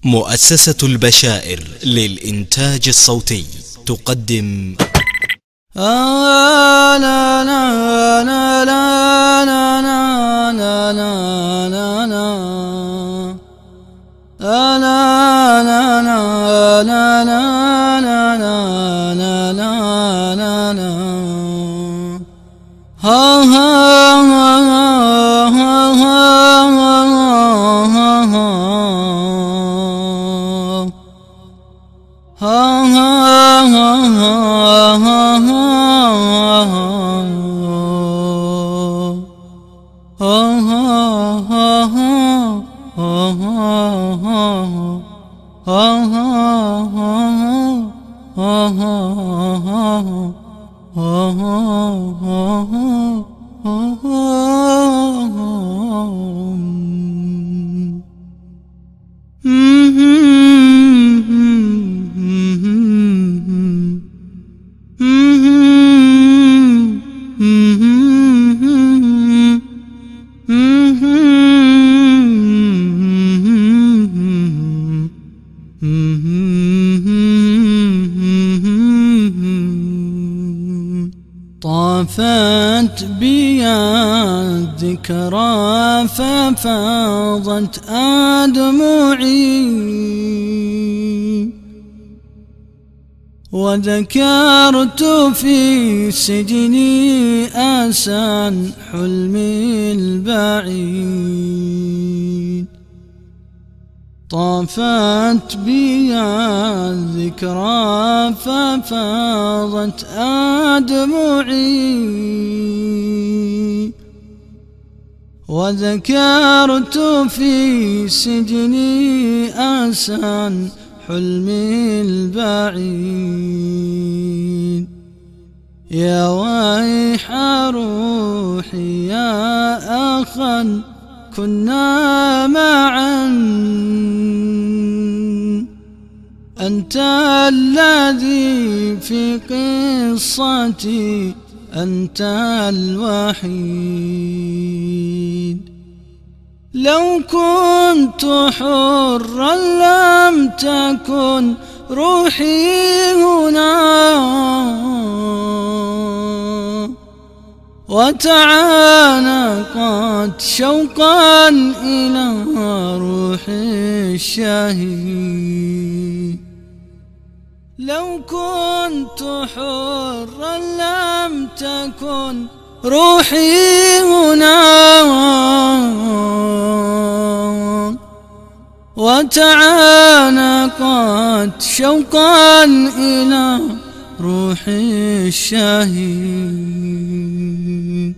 مؤسسة البشائر للإنتاج الصوتي تقدم لا لا لا لا لا لا لا لا لا لا طافت بي الذكرى ففاضت دموعي وذكرت في سجني آسى حلمي البعيد. طافت بي الذكرى ففاضت دموعي وذكرت في سجني آسى حلمي البعيد. يا ويح روحي يا أخا كنا معا أنت الذي في قصتي أنت الوحيد. لو كنت حرا لم تكن روحي هنا وتعانقت شوقا إلى روحي الشهيد. لو كنت حرا لم تكن روحي هنا وتعانقت شوقا إلى روحي الشهيد.